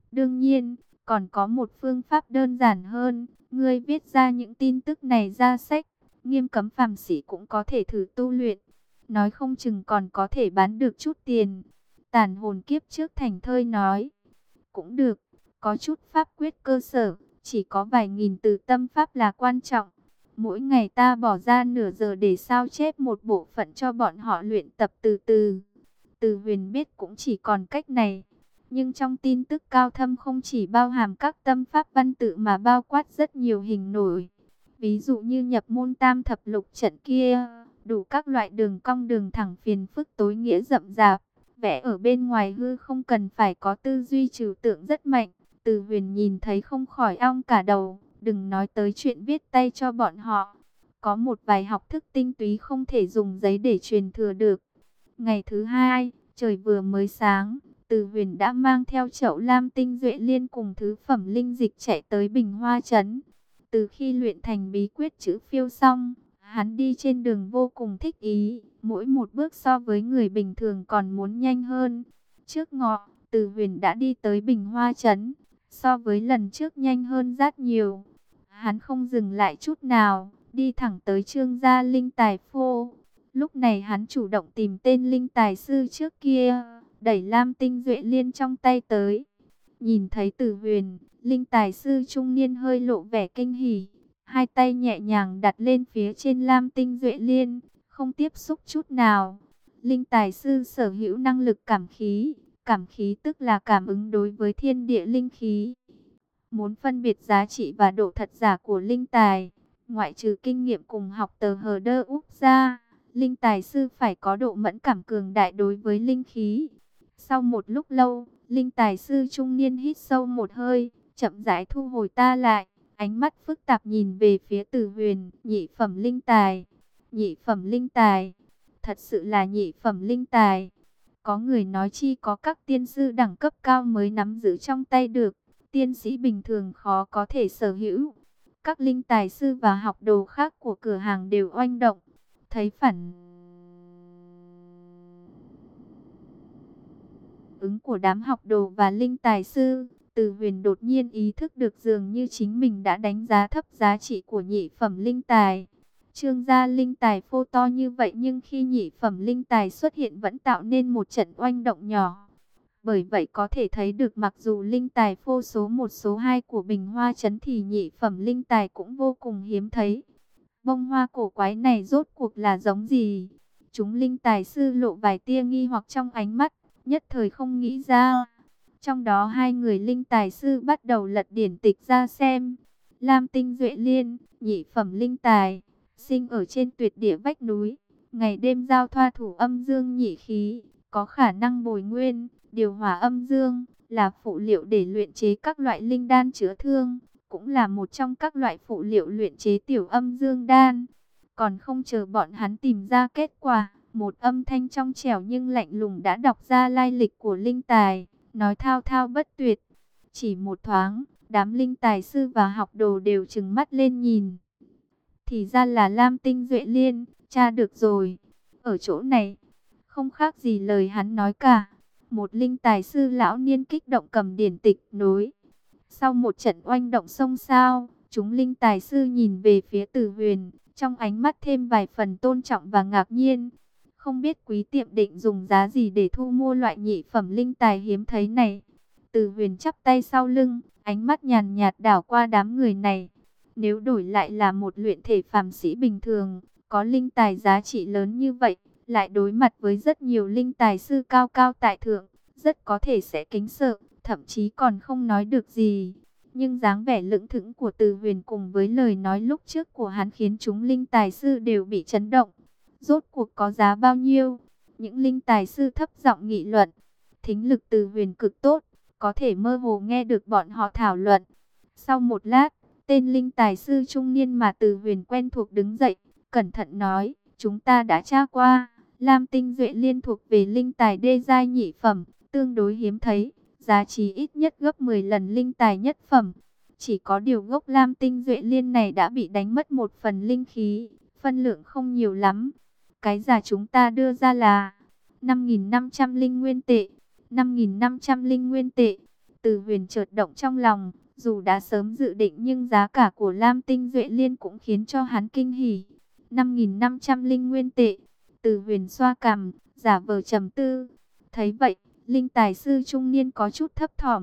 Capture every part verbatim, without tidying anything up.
Đương nhiên, còn có một phương pháp đơn giản hơn, ngươi viết ra những tin tức này ra sách, nghiêm cấm phàm sĩ cũng có thể thử tu luyện, nói không chừng còn có thể bán được chút tiền. Tàn hồn kiếp trước thành thơi nói, cũng được, có chút pháp quyết cơ sở, chỉ có vài nghìn từ tâm pháp là quan trọng. Mỗi ngày ta bỏ ra nửa giờ để sao chép một bộ phận cho bọn họ luyện tập từ từ. Từ Huyền biết cũng chỉ còn cách này. Nhưng trong tin tức cao thâm không chỉ bao hàm các tâm pháp văn tự mà bao quát rất nhiều hình nổi. Ví dụ như nhập môn tam thập lục trận kia, đủ các loại đường cong đường thẳng phiền phức tối nghĩa rậm rạp. Vẽ ở bên ngoài hư không cần phải có tư duy trừu tượng rất mạnh. Từ Huyền nhìn thấy không khỏi ong cả đầu, đừng nói tới chuyện viết tay cho bọn họ. Có một vài học thức tinh túy không thể dùng giấy để truyền thừa được. Ngày thứ hai, trời vừa mới sáng, Từ Huyền đã mang theo chậu lam tinh duệ liên cùng thứ phẩm linh dịch chạy tới Bình Hoa Trấn. Từ khi luyện thành bí quyết chữ phiêu xong, hắn đi trên đường vô cùng thích ý, mỗi một bước so với người bình thường còn muốn nhanh hơn. Trước ngọ, Từ Huyền đã đi tới Bình Hoa Trấn, so với lần trước nhanh hơn rất nhiều. Hắn không dừng lại chút nào, đi thẳng tới Trương gia linh tài phô. Lúc này hắn chủ động tìm tên linh tài sư trước kia, đẩy lam tinh duệ liên trong tay tới. Nhìn thấy Từ Huyền, linh tài sư trung niên hơi lộ vẻ kinh hỉ, hai tay nhẹ nhàng đặt lên phía trên lam tinh duệ liên, không tiếp xúc chút nào. Linh tài sư sở hữu năng lực cảm khí, cảm khí tức là cảm ứng đối với thiên địa linh khí. Muốn phân biệt giá trị và độ thật giả của linh tài, ngoại trừ kinh nghiệm cùng học tờ hờ đơ úp ra, linh tài sư phải có độ mẫn cảm cường đại đối với linh khí. Sau một lúc lâu, linh tài sư trung niên hít sâu một hơi, chậm rãi thu hồi ta lại, ánh mắt phức tạp nhìn về phía Từ Huyền. Nhị phẩm linh tài, nhị phẩm linh tài, thật sự là nhị phẩm linh tài. Có người nói chi có các tiên sư đẳng cấp cao mới nắm giữ trong tay được, tiên sĩ bình thường khó có thể sở hữu. Các linh tài sư và học đồ khác của cửa hàng đều oanh động, thấy phản ứng của đám học đồ và linh tài sư, Từ Huyền đột nhiên ý thức được dường như chính mình đã đánh giá thấp giá trị của nhị phẩm linh tài. Trương gia linh tài phô to như vậy nhưng khi nhị phẩm linh tài xuất hiện vẫn tạo nên một trận oanh động nhỏ. Bởi vậy có thể thấy được mặc dù linh tài phô số một số hai của Bình Hoa Trấn thì nhị phẩm linh tài cũng vô cùng hiếm thấy. Bông hoa cổ quái này rốt cuộc là giống gì? Chúng linh tài sư lộ vài tia nghi hoặc trong ánh mắt, nhất thời không nghĩ ra. Trong đó hai người linh tài sư bắt đầu lật điển tịch ra xem. Lam tinh duệ liên, nhị phẩm linh tài, sinh ở trên tuyệt địa vách núi, ngày đêm giao thoa thủ âm dương nhị khí, có khả năng bồi nguyên, điều hòa âm dương, là phụ liệu để luyện chế các loại linh đan chữa thương, cũng là một trong các loại phụ liệu luyện chế tiểu âm dương đan. Còn không chờ bọn hắn tìm ra kết quả, một âm thanh trong trẻo nhưng lạnh lùng đã đọc ra lai lịch của linh tài, nói thao thao bất tuyệt. Chỉ một thoáng, đám linh tài sư và học đồ đều trừng mắt lên nhìn. Thì ra là lam tinh duệ liên, tra được rồi. Ở chỗ này, không khác gì lời hắn nói cả. Một linh tài sư lão niên kích động cầm điển tịch nối. Sau một trận oanh động xông xao, chúng linh tài sư nhìn về phía Từ Huyền, trong ánh mắt thêm vài phần tôn trọng và ngạc nhiên. Không biết quý tiệm định dùng giá gì để thu mua loại nhị phẩm linh tài hiếm thấy này. Từ Huyền chắp tay sau lưng, ánh mắt nhàn nhạt đảo qua đám người này. Nếu đổi lại là một luyện thể phàm sĩ bình thường, có linh tài giá trị lớn như vậy, lại đối mặt với rất nhiều linh tài sư cao cao tại thượng, rất có thể sẽ kính sợ, thậm chí còn không nói được gì. Nhưng dáng vẻ lững thững của Từ Huyền cùng với lời nói lúc trước của hắn khiến chúng linh tài sư đều bị chấn động. Rốt cuộc có giá bao nhiêu? Những linh tài sư thấp giọng nghị luận. Thính lực Từ Huyền cực tốt, có thể mơ hồ nghe được bọn họ thảo luận. Sau một lát, tên linh tài sư trung niên mà Từ Huyền quen thuộc đứng dậy, cẩn thận nói, chúng ta đã tra qua, lam tinh duệ liên thuộc về linh tài đê giai nhị phẩm, tương đối hiếm thấy, giá trị ít nhất gấp mười lần linh tài nhất phẩm. Chỉ có điều gốc lam tinh duệ liên này đã bị đánh mất một phần linh khí, phân lượng không nhiều lắm. Cái giá chúng ta đưa ra là năm nghìn năm trăm linh nguyên tệ, năm nghìn năm trăm linh nguyên tệ. Từ Huyền chợt động trong lòng, dù đã sớm dự định nhưng giá cả của Lam Tinh Duệ Liên cũng khiến cho hắn kinh hỉ. năm nghìn năm trăm linh nguyên tệ. Từ Huyền xoa cằm, giả vờ trầm tư. Thấy vậy, linh tài sư trung niên có chút thấp thỏm.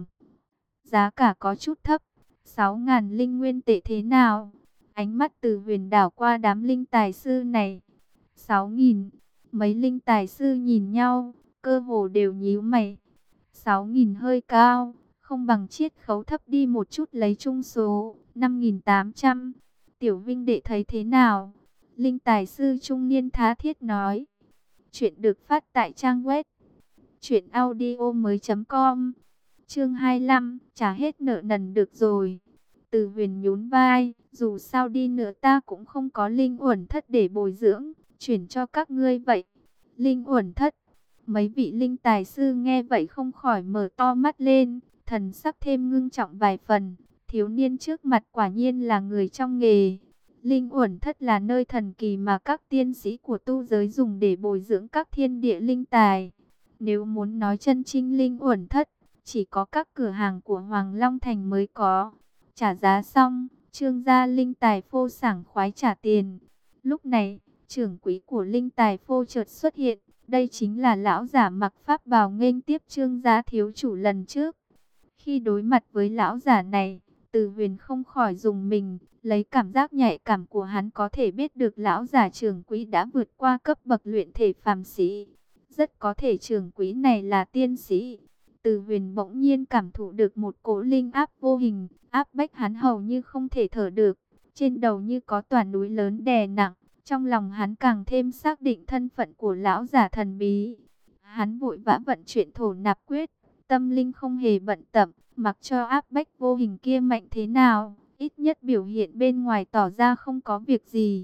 Giá cả có chút thấp, sáu ngàn linh nguyên tệ thế nào? Ánh mắt Từ Huyền đảo qua đám linh tài sư này. sáu nghìn. Mấy linh tài sư nhìn nhau, cơ hồ đều nhíu mày. sáu nghìn hơi cao, không bằng chiết khấu thấp đi một chút lấy chung số, năm nghìn tám trăm. Tiểu Vinh đệ thấy thế nào? Linh tài sư trung niên tha thiết nói. Chuyện được phát tại trang web truyện audio mới chấm com. Chương hai mươi lăm, trả hết nợ nần được rồi. Từ Huyền nhún vai, dù sao đi nữa ta cũng không có linh uẩn thất để bồi dưỡng, chuyển cho các ngươi vậy. Linh uẩn thất. Mấy vị linh tài sư nghe vậy không khỏi mở to mắt lên, thần sắc thêm ngưng trọng vài phần. Thiếu niên trước mặt quả nhiên là người trong nghề. Linh uẩn thất là nơi thần kỳ mà các tiên sĩ của tu giới dùng để bồi dưỡng các thiên địa linh tài. Nếu muốn nói chân chính linh uẩn thất, chỉ có các cửa hàng của Hoàng Long Thành mới có. Trả giá xong, Trương gia linh tài phô sảng khoái trả tiền. Lúc này, trưởng quỹ của linh tài phô chợt xuất hiện. Đây chính là lão giả mặc pháp bào nghênh tiếp Trương gia thiếu chủ lần trước. Khi đối mặt với lão giả này, Từ Huyền không khỏi dùng mình, lấy cảm giác nhạy cảm của hắn có thể biết được lão giả trưởng quỹ đã vượt qua cấp bậc luyện thể phàm sĩ. Rất có thể trưởng quỹ này là tiên sĩ. Từ Huyền bỗng nhiên cảm thụ được một cỗ linh áp vô hình, áp bách hắn hầu như không thể thở được. Trên đầu như có tòa núi lớn đè nặng. Trong lòng hắn càng thêm xác định thân phận của lão giả thần bí. Hắn vội vã vận chuyển thổ nạp quyết, tâm linh không hề bận tâm, mặc cho áp bách vô hình kia mạnh thế nào, ít nhất biểu hiện bên ngoài tỏ ra không có việc gì.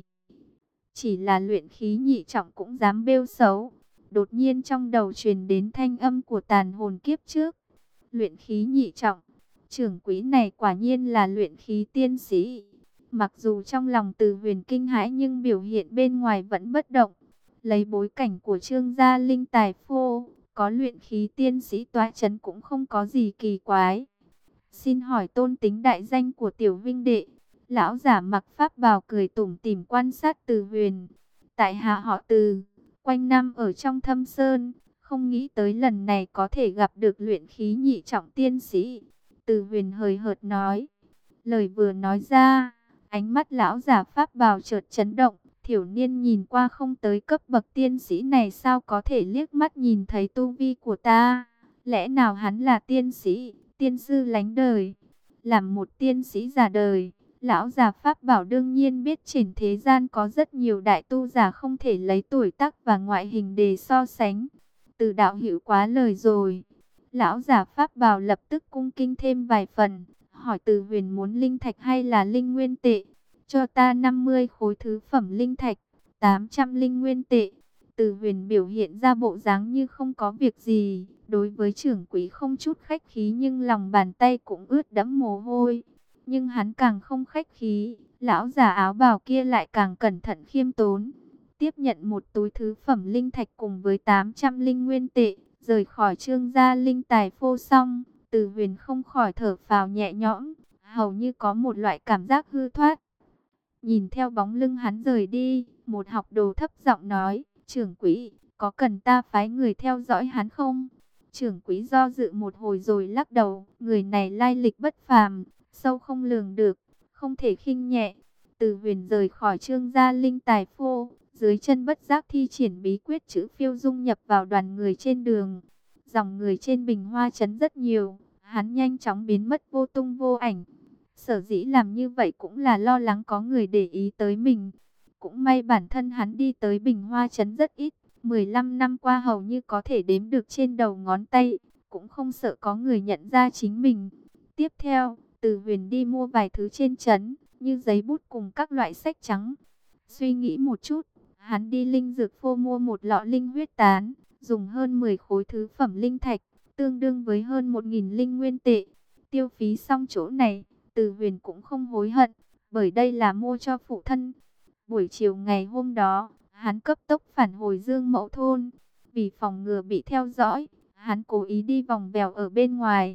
Chỉ là luyện khí nhị trọng cũng dám bêu xấu. Đột nhiên trong đầu truyền đến thanh âm của tàn hồn kiếp trước. Luyện khí nhị trọng, trưởng quỹ này quả nhiên là luyện khí tiên sĩ. Mặc dù trong lòng Từ Huyền kinh hãi nhưng biểu hiện bên ngoài vẫn bất động. Lấy bối cảnh của Trương gia linh tài phô, có luyện khí tiên sĩ tọa chấn cũng không có gì kỳ quái. Xin hỏi tôn tính đại danh của Tiểu Vinh đệ. Lão giả mặc pháp bào cười tủm tỉm quan sát Từ Huyền. Tại hạ họ Từ, quanh năm ở trong thâm sơn, không nghĩ tới lần này có thể gặp được luyện khí nhị trọng tiên sĩ. Từ Huyền hời hợt nói. Lời vừa nói ra, ánh mắt lão giả pháp bào chợt chấn động. Thiểu niên nhìn qua không tới cấp bậc tiên sĩ này sao có thể liếc mắt nhìn thấy tu vi của ta. Lẽ nào hắn là tiên sĩ, tiên sư lánh đời? Làm một tiên sĩ già đời, lão già pháp bảo đương nhiên biết trên thế gian có rất nhiều đại tu giả không thể lấy tuổi tác và ngoại hình để so sánh. Từ đạo hữu quá lời rồi. Lão già pháp bảo lập tức cung kinh thêm vài phần, hỏi Từ Huyền muốn linh thạch hay là linh nguyên tệ. Cho ta năm mươi khối thứ phẩm linh thạch, tám trăm linh nguyên tệ. Từ Huyền biểu hiện ra bộ dáng như không có việc gì, đối với trưởng quỹ không chút khách khí nhưng lòng bàn tay cũng ướt đẫm mồ hôi. Nhưng hắn càng không khách khí, lão già áo bào kia lại càng cẩn thận khiêm tốn. Tiếp nhận một túi thứ phẩm linh thạch cùng với tám trăm linh nguyên tệ, rời khỏi Trương gia linh tài phô xong, Từ Huyền không khỏi thở phào nhẹ nhõm, hầu như có một loại cảm giác hư thoát. Nhìn theo bóng lưng hắn rời đi, một học đồ thấp giọng nói, trưởng quỹ, có cần ta phái người theo dõi hắn không? Trưởng quỹ do dự một hồi rồi lắc đầu, người này lai lịch bất phàm, sâu không lường được, không thể khinh nhẹ. Từ Huyền rời khỏi Trương gia linh tài phô, dưới chân bất giác thi triển bí quyết chữ phiêu dung nhập vào đoàn người trên đường. Dòng người trên Bình Hoa trấn rất nhiều, hắn nhanh chóng biến mất vô tung vô ảnh. Sở dĩ làm như vậy cũng là lo lắng có người để ý tới mình. Cũng may bản thân hắn đi tới Bình Hoa trấn rất ít, mười lăm năm qua hầu như có thể đếm được trên đầu ngón tay, cũng không sợ có người nhận ra chính mình. Tiếp theo, Từ Huyền đi mua vài thứ trên trấn, như giấy bút cùng các loại sách trắng. Suy nghĩ một chút, hắn đi linh dược phô mua một lọ linh huyết tán, dùng hơn mười khối thứ phẩm linh thạch, tương đương với hơn một nghìn linh nguyên tệ. Tiêu phí xong chỗ này, Từ Huyền cũng không hối hận, bởi đây là mua cho phụ thân. Buổi chiều ngày hôm đó, hắn cấp tốc phản hồi Dương Mẫu thôn. Vì phòng ngừa bị theo dõi, hắn cố ý đi vòng vèo ở bên ngoài.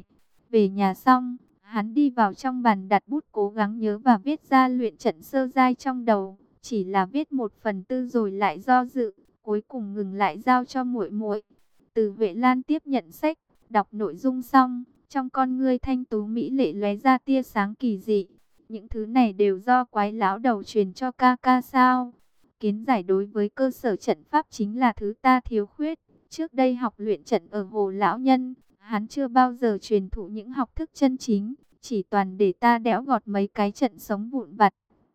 Về nhà xong, hắn đi vào trong bàn đặt bút cố gắng nhớ và viết ra luyện trận sơ giai trong đầu. Chỉ là viết một phần tư rồi lại do dự, cuối cùng ngừng lại giao cho muội muội. Từ Vệ Lan tiếp nhận sách, đọc nội dung xong, trong con ngươi thanh tú mỹ lệ lóe ra tia sáng kỳ dị. Những thứ này đều do quái lão đầu truyền cho ca ca sao? Kiến giải đối với cơ sở trận pháp chính là thứ ta thiếu khuyết. Trước đây học luyện trận ở Hồ Lão Nhân, hắn chưa bao giờ truyền thụ những học thức chân chính, chỉ toàn để ta đẽo gọt mấy cái trận sống vụn vặt.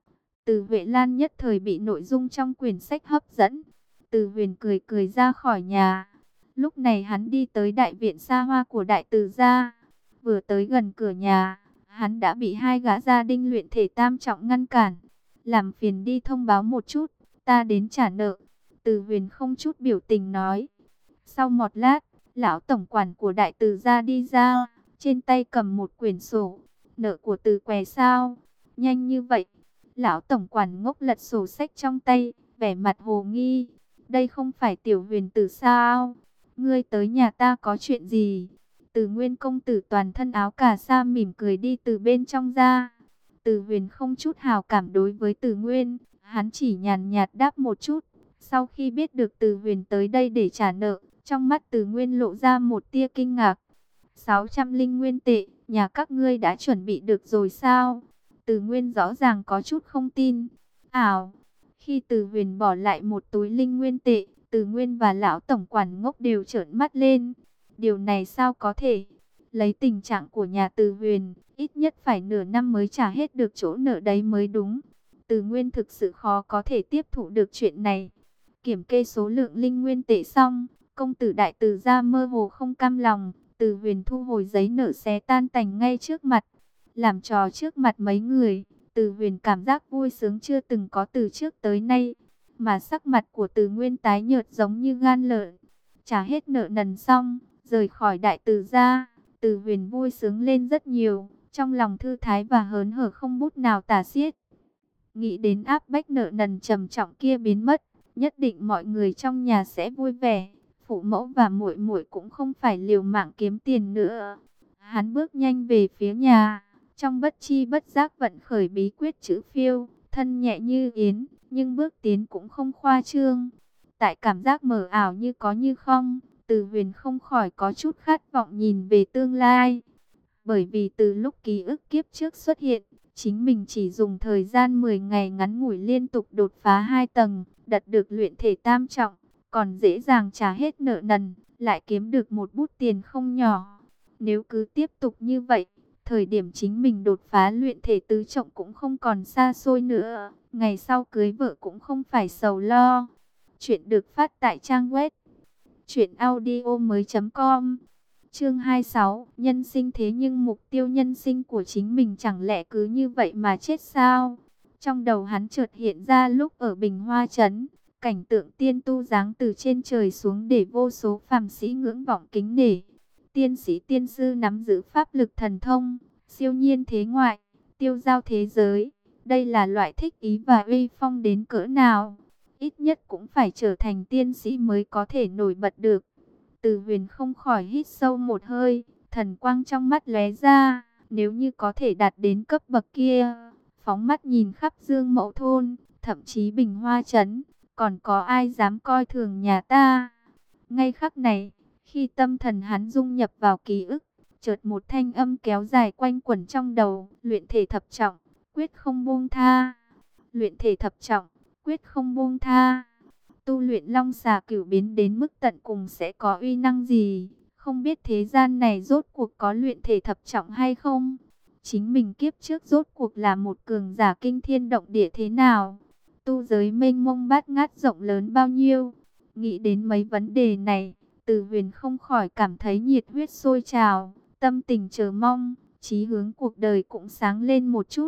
Từ Vệ Lan nhất thời bị nội dung trong quyển sách hấp dẫn. Từ Huyền cười cười ra khỏi nhà. Lúc này hắn đi tới đại viện xa hoa của đại từ gia. Vừa tới gần cửa nhà, hắn đã bị hai gã gia đinh luyện thể tam trọng ngăn cản. Làm phiền đi thông báo một chút, ta đến trả nợ. Từ Huyền không chút biểu tình nói. Sau một lát, lão tổng quản của đại từ gia đi ra, trên tay cầm một quyển sổ. Nợ của Từ Què sao? Nhanh như vậy? Lão tổng quản ngốc lật sổ sách trong tay, vẻ mặt hồ nghi. Đây không phải Tiểu Huyền tử sao? Ngươi tới nhà ta có chuyện gì? Từ Nguyên công tử toàn thân áo cà sa mỉm cười đi từ bên trong ra. Từ Huyền không chút hào cảm đối với Từ Nguyên, hắn chỉ nhàn nhạt đáp một chút. Sau khi biết được Từ Huyền tới đây để trả nợ, trong mắt Từ Nguyên lộ ra một tia kinh ngạc. sáu trăm linh nguyên tệ, nhà các ngươi đã chuẩn bị được rồi sao? Từ Nguyên rõ ràng có chút không tin. Ảo, khi Từ Huyền bỏ lại một túi linh nguyên tệ, Từ Nguyên và lão tổng quản ngốc đều trợn mắt lên. Điều này sao có thể? Lấy tình trạng của nhà Từ Huyền, ít nhất phải nửa năm mới trả hết được chỗ nợ đấy mới đúng. Từ Nguyên thực sự khó có thể tiếp thụ được chuyện này. Kiểm kê số lượng linh nguyên tệ xong, công tử đại từ gia mơ hồ không cam lòng. Từ Huyền thu hồi giấy nợ xé tan tành ngay trước mặt. Làm trò trước mặt mấy người, Từ Huyền cảm giác vui sướng chưa từng có từ trước tới nay. Mà sắc mặt của Từ Nguyên tái nhợt giống như gan lợn. Trả hết nợ nần xong, rời khỏi đại từ gia, Từ Huyền vui sướng lên rất nhiều. Trong lòng thư thái và hớn hở không bút nào tả xiết. Nghĩ đến áp bách nợ nần trầm trọng kia biến mất, nhất định mọi người trong nhà sẽ vui vẻ. Phụ mẫu và muội muội cũng không phải liều mạng kiếm tiền nữa. Hắn bước nhanh về phía nhà, trong bất chi bất giác vận khởi bí quyết chữ phiêu, thân nhẹ như yến, nhưng bước tiến cũng không khoa trương. Tại cảm giác mờ ảo như có như không, Từ Huyền không khỏi có chút khát vọng nhìn về tương lai. Bởi vì từ lúc ký ức kiếp trước xuất hiện, chính mình chỉ dùng thời gian mười ngày ngắn ngủi liên tục đột phá hai tầng, đạt được luyện thể tam trọng, còn dễ dàng trả hết nợ nần, lại kiếm được một bút tiền không nhỏ. Nếu cứ tiếp tục như vậy, thời điểm chính mình đột phá luyện thể tứ trọng cũng không còn xa xôi nữa, ngày sau cưới vợ cũng không phải sầu lo. Chuyện được phát tại trang web truyện audio mới chấm com. Chương hai mươi sáu, nhân sinh thế nhưng mục tiêu nhân sinh của chính mình chẳng lẽ cứ như vậy mà chết sao? Trong đầu hắn chợt hiện ra lúc ở Bình Hoa Trấn, cảnh tượng tiên tu giáng từ trên trời xuống để vô số phàm sĩ ngưỡng vọng kính nể. Tiên sĩ tiên sư nắm giữ pháp lực thần thông, siêu nhiên thế ngoại, tiêu giao thế giới. Đây là loại thích ý và uy phong đến cỡ nào? Ít nhất cũng phải trở thành tiên sĩ mới có thể nổi bật được. Từ Huyền không khỏi hít sâu một hơi, thần quang trong mắt lóe ra, nếu như có thể đạt đến cấp bậc kia, phóng mắt nhìn khắp Dương Mẫu thôn, thậm chí Bình Hoa Trấn, còn có ai dám coi thường nhà ta? Ngay khắc này, khi tâm thần hắn dung nhập vào ký ức, chợt một thanh âm kéo dài quanh quẩn trong đầu, luyện thể thập trọng, quyết không buông tha. Luyện thể thập trọng, quyết không buông tha. Tu luyện long xà cửu biến đến mức tận cùng sẽ có uy năng gì? Không biết thế gian này rốt cuộc có luyện thể thập trọng hay không? Chính mình kiếp trước rốt cuộc là một cường giả kinh thiên động địa thế nào? Tu giới mênh mông bát ngát rộng lớn bao nhiêu? Nghĩ đến mấy vấn đề này, Từ Huyền không khỏi cảm thấy nhiệt huyết sôi trào, tâm tình chờ mong, chí hướng cuộc đời cũng sáng lên một chút.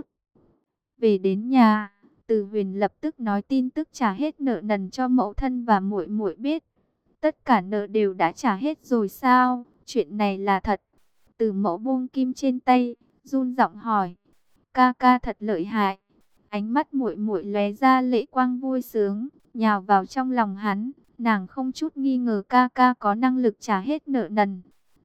Về đến nhà, Từ Huyền lập tức nói tin tức trả hết nợ nần cho mẫu thân và muội muội biết. Tất cả nợ đều đã trả hết rồi sao? Chuyện này là thật. Từ Mẫu buông kim trên tay, run giọng hỏi. Ca ca thật lợi hại. Ánh mắt muội muội lóe ra lệ quang vui sướng, nhào vào trong lòng hắn. Nàng không chút nghi ngờ ca ca có năng lực trả hết nợ nần.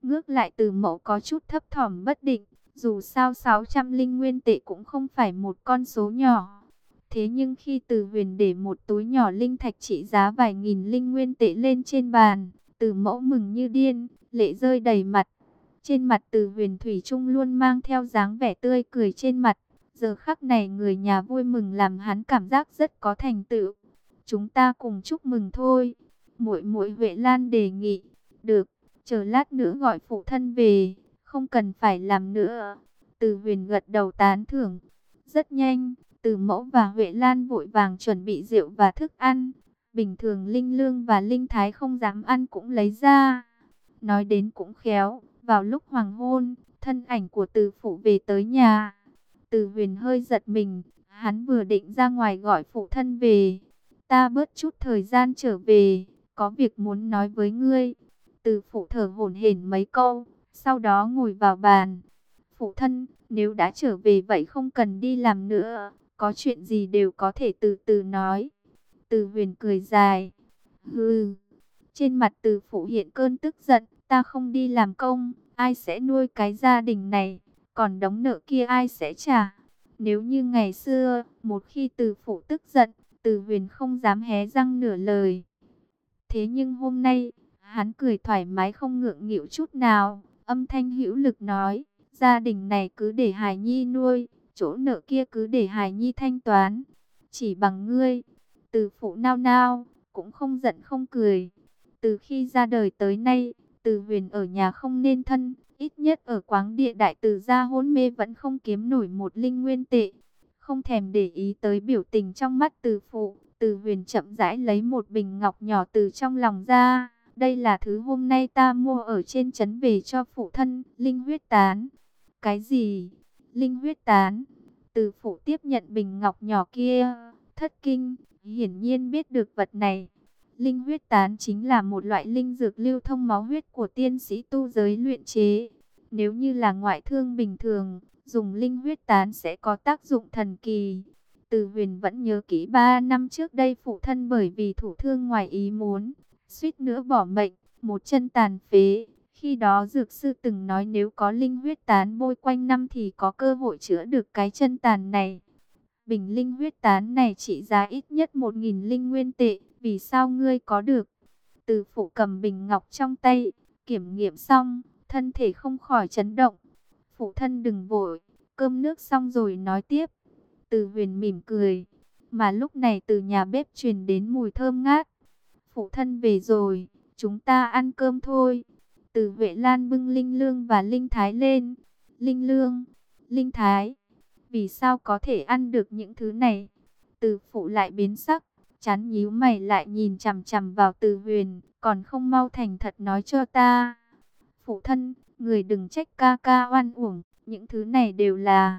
Ngược lại Từ Mẫu có chút thấp thỏm bất định, dù sao sáu trăm linh nguyên tệ cũng không phải một con số nhỏ. Thế nhưng khi Từ Huyền để một túi nhỏ linh thạch trị giá vài nghìn linh nguyên tệ lên trên bàn, Từ Mẫu mừng như điên, lệ rơi đầy mặt. Trên mặt Từ Huyền thủy chung luôn mang theo dáng vẻ tươi cười trên mặt. Giờ khắc này người nhà vui mừng làm hắn cảm giác rất có thành tựu. Chúng ta cùng chúc mừng thôi. Muội muội Huệ Lan đề nghị. Được, chờ lát nữa gọi phụ thân về, không cần phải làm nữa. Từ Huyền gật đầu tán thưởng. Rất nhanh, Từ Mẫu và Huệ Lan vội vàng chuẩn bị rượu và thức ăn. Bình thường Linh Lương và Linh Thái không dám ăn cũng lấy ra. Nói đến cũng khéo, vào lúc hoàng hôn, thân ảnh của Từ phụ về tới nhà. Từ Huyền hơi giật mình, hắn vừa định ra ngoài gọi phụ thân về. Ta bớt chút thời gian trở về, có việc muốn nói với ngươi. Từ phụ thở hổn hển mấy câu, sau đó ngồi vào bàn. Phụ thân, nếu đã trở về vậy không cần đi làm nữa, có chuyện gì đều có thể từ từ nói. Từ Huyền cười dài. Hừ. Trên mặt Từ phụ hiện cơn tức giận, ta không đi làm công, ai sẽ nuôi cái gia đình này, còn đống nợ kia ai sẽ trả? Nếu như ngày xưa, một khi Từ phụ tức giận, Từ Huyền không dám hé răng nửa lời. Thế nhưng hôm nay, hắn cười thoải mái không ngượng nghịu chút nào, âm thanh hữu lực nói, gia đình này cứ để Hải Nhi nuôi, chỗ nợ kia cứ để Hải Nhi thanh toán. Chỉ bằng ngươi. Từ phụ nao nao, cũng không giận không cười. Từ khi ra đời tới nay, Từ Huyền ở nhà không nên thân, ít nhất ở Quáng Địa Đại Từ gia hôn mê vẫn không kiếm nổi một linh nguyên tệ. Không thèm để ý tới biểu tình trong mắt Từ phụ, Từ Huyền chậm rãi lấy một bình ngọc nhỏ từ trong lòng ra. Đây là thứ hôm nay ta mua ở trên trấn về cho phụ thân, linh huyết tán. Cái gì? Linh huyết tán? Từ phụ tiếp nhận bình ngọc nhỏ kia, thất kinh, hiển nhiên biết được vật này. Linh huyết tán chính là một loại linh dược lưu thông máu huyết của tiên sĩ tu giới luyện chế. Nếu như là ngoại thương bình thường, dùng linh huyết tán sẽ có tác dụng thần kỳ. Từ Huyền vẫn nhớ kỹ ba năm trước đây phụ thân bởi vì thủ thương ngoài ý muốn, suýt nữa bỏ mệnh, một chân tàn phế. Khi đó dược sư từng nói nếu có linh huyết tán bôi quanh năm thì có cơ hội chữa được cái chân tàn này. Bình linh huyết tán này trị giá ít nhất một nghìn linh nguyên tệ, vì sao ngươi có được? Từ phụ cầm bình ngọc trong tay, kiểm nghiệm xong, thân thể không khỏi chấn động. Phụ thân đừng vội, cơm nước xong rồi nói tiếp. Từ Huyền mỉm cười, mà lúc này từ nhà bếp truyền đến mùi thơm ngát. Phụ thân về rồi, chúng ta ăn cơm thôi. Từ Huệ Lan bưng Linh Lương và Linh Thái lên. Linh Lương, Linh Thái, vì sao có thể ăn được những thứ này? Từ phụ lại biến sắc, chán nhíu mày lại nhìn chằm chằm vào Từ Huyền, còn không mau thành thật nói cho ta. Phụ thân, người đừng trách ca ca oan uổng, những thứ này đều là...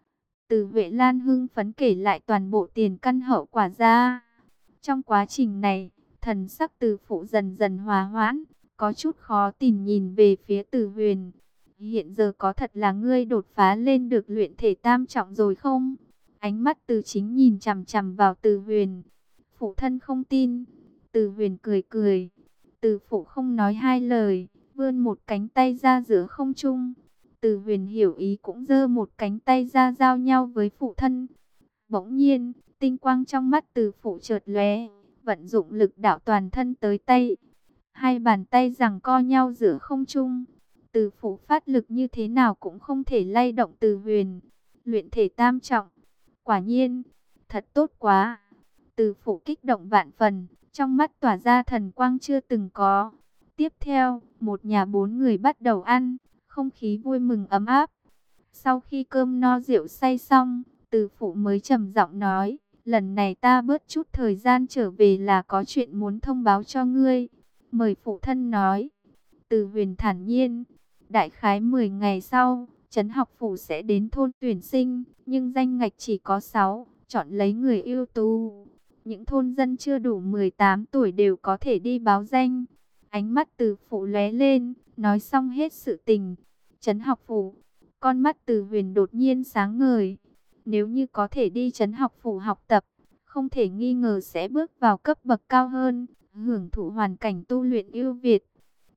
Từ Huệ Lan hưng phấn kể lại toàn bộ tiền căn hậu quả ra. Trong quá trình này, thần sắc Từ phụ dần dần hòa hoãn, có chút khó tìm nhìn về phía Từ Huyền. Hiện giờ có thật là ngươi đột phá lên được luyện thể tam trọng rồi không? Ánh mắt Từ Chính nhìn chằm chằm vào Từ Huyền. Phụ thân không tin. Từ Huyền cười cười. Từ phụ không nói hai lời, vươn một cánh tay ra giữa không trung. Từ Huyền hiểu ý cũng giơ một cánh tay ra giao nhau với phụ thân. Bỗng nhiên, tinh quang trong mắt Từ phụ chợt lóe, vận dụng lực đạo toàn thân tới tay. Hai bàn tay giằng co nhau giữa không trung. Từ phụ phát lực như thế nào cũng không thể lay động Từ Huyền. Luyện thể tam trọng. Quả nhiên, thật tốt quá. Từ phụ kích động vạn phần, trong mắt tỏa ra thần quang chưa từng có. Tiếp theo, một nhà bốn người bắt đầu ăn, không khí vui mừng ấm áp. Sau khi cơm no rượu say xong, Từ phụ mới trầm giọng nói, lần này ta bớt chút thời gian trở về là có chuyện muốn thông báo cho ngươi. Mời phụ thân nói. Từ Huyền thản nhiên, đại khái mười ngày sau, trấn học phủ sẽ đến thôn tuyển sinh, nhưng danh ngạch chỉ có sáu, chọn lấy người ưu tú. Những thôn dân chưa đủ mười tám tuổi đều có thể đi báo danh. Ánh mắt Từ phụ lóe lên, nói xong hết sự tình. Trấn học phủ, con mắt Từ Huyền đột nhiên sáng ngời. Nếu như có thể đi trấn học phủ học tập, không thể nghi ngờ sẽ bước vào cấp bậc cao hơn, hưởng thụ hoàn cảnh tu luyện ưu việt.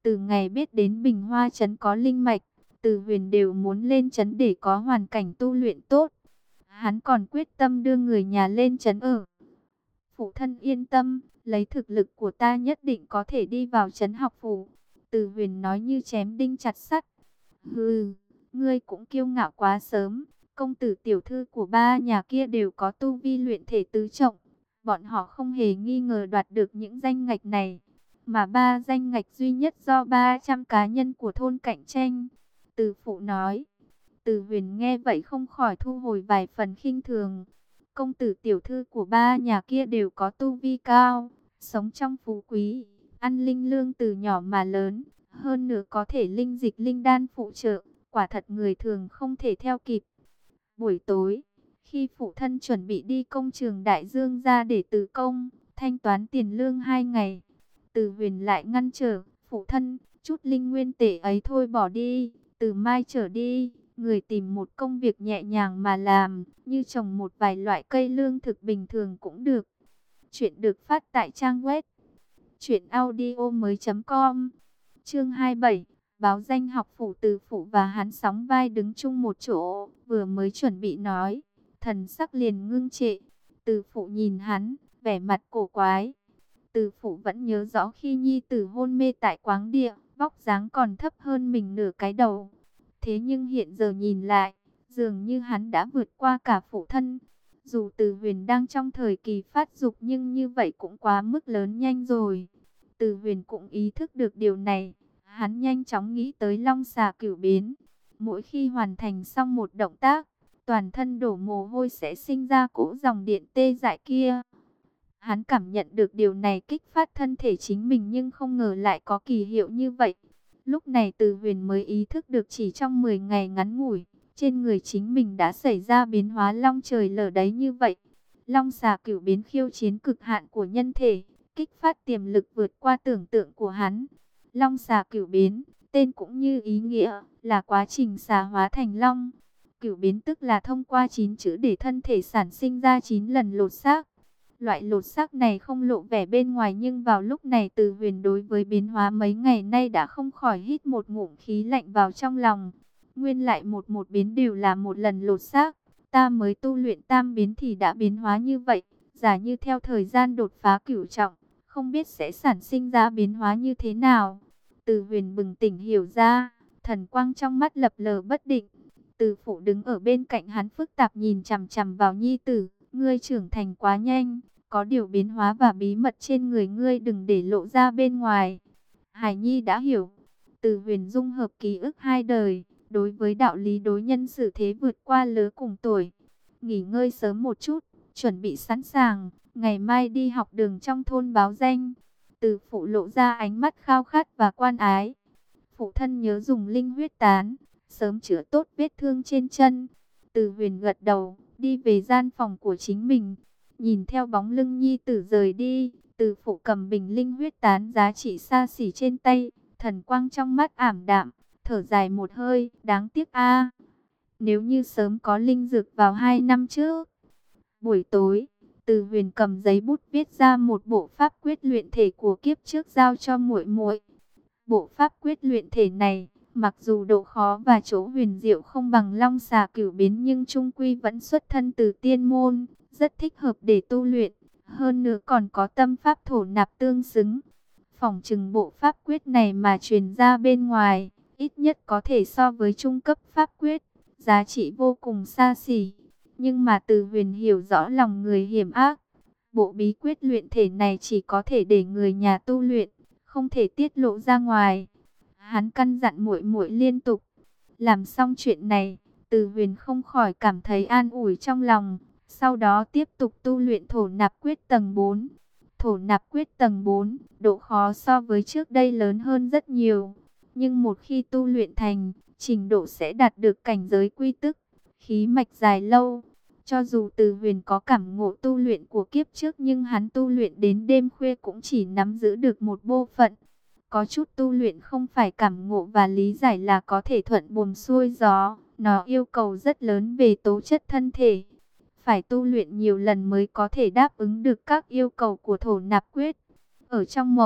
Từ ngày biết đến Bình Hoa trấn có linh mạch, Từ Huyền đều muốn lên trấn để có hoàn cảnh tu luyện tốt. Hắn còn quyết tâm đưa người nhà lên trấn ở. Phụ thân yên tâm, lấy thực lực của ta nhất định có thể đi vào trấn học phủ. Từ Huyền nói như chém đinh chặt sắt. Hừ, ngươi cũng kiêu ngạo quá sớm. Công tử tiểu thư của ba nhà kia đều có tu vi luyện thể tứ trọng. Bọn họ không hề nghi ngờ đoạt được những danh ngạch này. Mà ba danh ngạch duy nhất do ba trăm cá nhân của thôn cạnh tranh. Từ phụ nói. Từ Huyền nghe vậy không khỏi thu hồi vài phần khinh thường. Công tử tiểu thư của ba nhà kia đều có tu vi cao, sống trong phú quý, ăn linh lương từ nhỏ mà lớn, hơn nữa có thể linh dịch linh đan phụ trợ, quả thật người thường không thể theo kịp. Buổi tối, khi phụ thân chuẩn bị đi công trường Đại Dương ra để từ công, thanh toán tiền lương hai ngày, Từ Huyền lại ngăn trở, phụ thân, chút linh nguyên tệ ấy thôi bỏ đi, từ mai trở đi. Người tìm một công việc nhẹ nhàng mà làm, như trồng một vài loại cây lương thực bình thường cũng được. Chuyện được phát tại trang web truyện audio mới chấm com. Chương hai mươi bảy, báo danh học phủ. Từ phụ và hắn sóng vai đứng chung một chỗ, vừa mới chuẩn bị nói, thần sắc liền ngưng trệ. Từ phụ nhìn hắn, vẻ mặt cổ quái. Từ phụ vẫn nhớ rõ khi nhi tử hôn mê tại quáng địa, vóc dáng còn thấp hơn mình nửa cái đầu. Thế nhưng hiện giờ nhìn lại, dường như hắn đã vượt qua cả phụ thân. Dù Từ Huyền đang trong thời kỳ phát dục nhưng như vậy cũng quá mức lớn nhanh rồi. Từ Huyền cũng ý thức được điều này. Hắn nhanh chóng nghĩ tới Long Xà Cửu Biến. Mỗi khi hoàn thành xong một động tác, toàn thân đổ mồ hôi sẽ sinh ra cỗ dòng điện tê dại kia. Hắn cảm nhận được điều này kích phát thân thể chính mình nhưng không ngờ lại có kỳ hiệu như vậy. Lúc này Từ Huyền mới ý thức được chỉ trong mười ngày ngắn ngủi, trên người chính mình đã xảy ra biến hóa long trời lở đất như vậy. Long Xà Cửu Biến khiêu chiến cực hạn của nhân thể, kích phát tiềm lực vượt qua tưởng tượng của hắn. Long Xà Cửu Biến, tên cũng như ý nghĩa, là quá trình xà hóa thành long. Cửu biến tức là thông qua chín chữ để thân thể sản sinh ra chín lần lột xác. Loại lột xác này không lộ vẻ bên ngoài nhưng vào lúc này Từ Huyền đối với biến hóa mấy ngày nay đã không khỏi hít một ngụm khí lạnh vào trong lòng. Nguyên lại một một biến đều là một lần lột xác. Ta mới tu luyện tam biến thì đã biến hóa như vậy. Giả như theo thời gian đột phá cửu trọng, không biết sẽ sản sinh ra biến hóa như thế nào. Từ Huyền bừng tỉnh hiểu ra, thần quang trong mắt lập lờ bất định. Từ phụ đứng ở bên cạnh hắn phức tạp nhìn chằm chằm vào nhi tử. Ngươi trưởng thành quá nhanh, có điều biến hóa và bí mật trên người ngươi đừng để lộ ra bên ngoài. Hải Nhi đã hiểu. Từ Huyền dung hợp ký ức hai đời, đối với đạo lý đối nhân xử thế vượt qua lứa cùng tuổi. Nghỉ ngơi sớm một chút, chuẩn bị sẵn sàng, ngày mai đi học đường trong thôn báo danh. Từ phụ lộ ra ánh mắt khao khát và quan ái. Phụ thân nhớ dùng linh huyết tán, sớm chữa tốt vết thương trên chân. Từ Huyền gật đầu, đi về gian phòng của chính mình. Nhìn theo bóng lưng nhi tử rời đi, Từ phụ cầm bình linh huyết tán giá trị xa xỉ trên tay, thần quang trong mắt ảm đạm, thở dài một hơi, đáng tiếc a. Nếu như sớm có linh dược vào hai năm trước. Buổi tối, Từ Huyền cầm giấy bút viết ra một bộ pháp quyết luyện thể của kiếp trước giao cho muội muội. Bộ pháp quyết luyện thể này, mặc dù độ khó và chỗ huyền diệu không bằng Long Xà Cửu Biến nhưng chung quy vẫn xuất thân từ tiên môn, rất thích hợp để tu luyện, hơn nữa còn có tâm pháp thổ nạp tương xứng. Phỏng chừng bộ pháp quyết này mà truyền ra bên ngoài, ít nhất có thể so với trung cấp pháp quyết, giá trị vô cùng xa xỉ. Nhưng mà Từ Huyền hiểu rõ lòng người hiểm ác, bộ bí quyết luyện thể này chỉ có thể để người nhà tu luyện, không thể tiết lộ ra ngoài. Hắn căn dặn muội muội liên tục. Làm xong chuyện này, Từ Huyền không khỏi cảm thấy an ủi trong lòng. Sau đó tiếp tục tu luyện thổ nạp quyết tầng bốn. Thổ nạp quyết tầng bốn, độ khó so với trước đây lớn hơn rất nhiều. Nhưng một khi tu luyện thành, trình độ sẽ đạt được cảnh giới quy tức, khí mạch dài lâu. Cho dù Từ Huyền có cảm ngộ tu luyện của kiếp trước nhưng hắn tu luyện đến đêm khuya cũng chỉ nắm giữ được một bộ phận. Có chút tu luyện không phải cảm ngộ và lý giải là có thể thuận buồm xuôi gió. Nó yêu cầu rất lớn về tố chất thân thể. Phải tu luyện nhiều lần mới có thể đáp ứng được các yêu cầu của thổ nạp quyết. Ở trong mộng,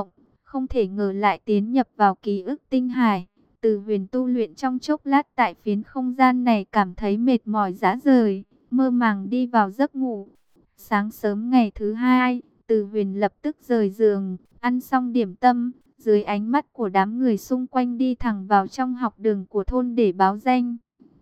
không thể ngờ lại tiến nhập vào ký ức tinh hải. Từ Huyền tu luyện trong chốc lát tại phiến không gian này cảm thấy mệt mỏi rã rời, mơ màng đi vào giấc ngủ. Sáng sớm ngày thứ hai, Từ Huyền lập tức rời giường, ăn xong điểm tâm, dưới ánh mắt của đám người xung quanh đi thẳng vào trong học đường của thôn để báo danh.